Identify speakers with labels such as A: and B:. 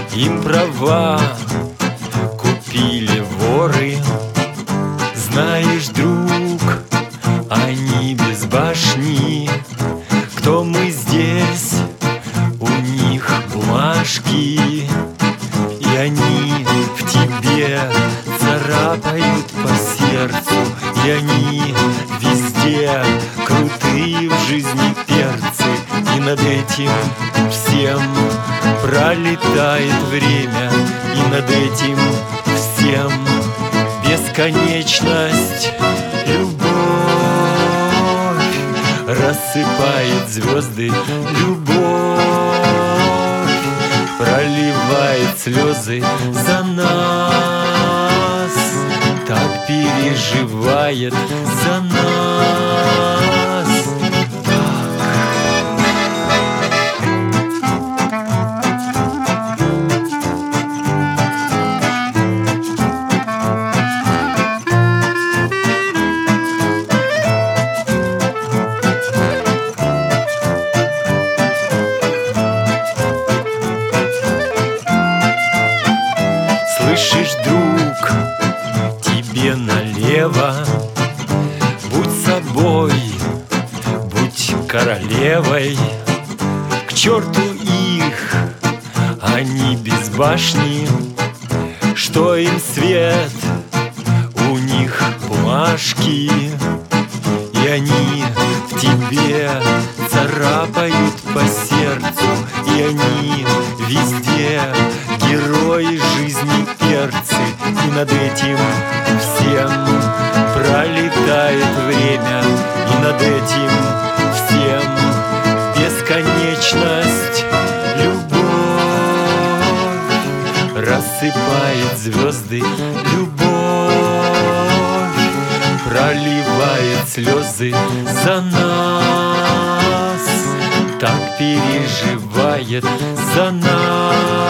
A: И права купили воры. Знаешь, друг, они без башни. Кто мы здесь? У них бумажки. И они в тебе царапают по сердцу. И они везде крутые в жизни перцы. И над этим всем пролетает время. И над этим всем бесконечность. Любовь рассыпает звезды. Любовь проливает слезы за нас. Так переживает за нас. Слышишь, друг, тебе налево. Будь собой, будь королевой. К черту их, они без башни. Что им свет, у них бумажки. И они в тебе царапают по сердцу. И они везде герои жизни перцы. И над этим всем пролетает время. И над этим всем бесконечность. Любовь рассыпает звезды. Любовь проливает слезы за нас. Так переживает за нас.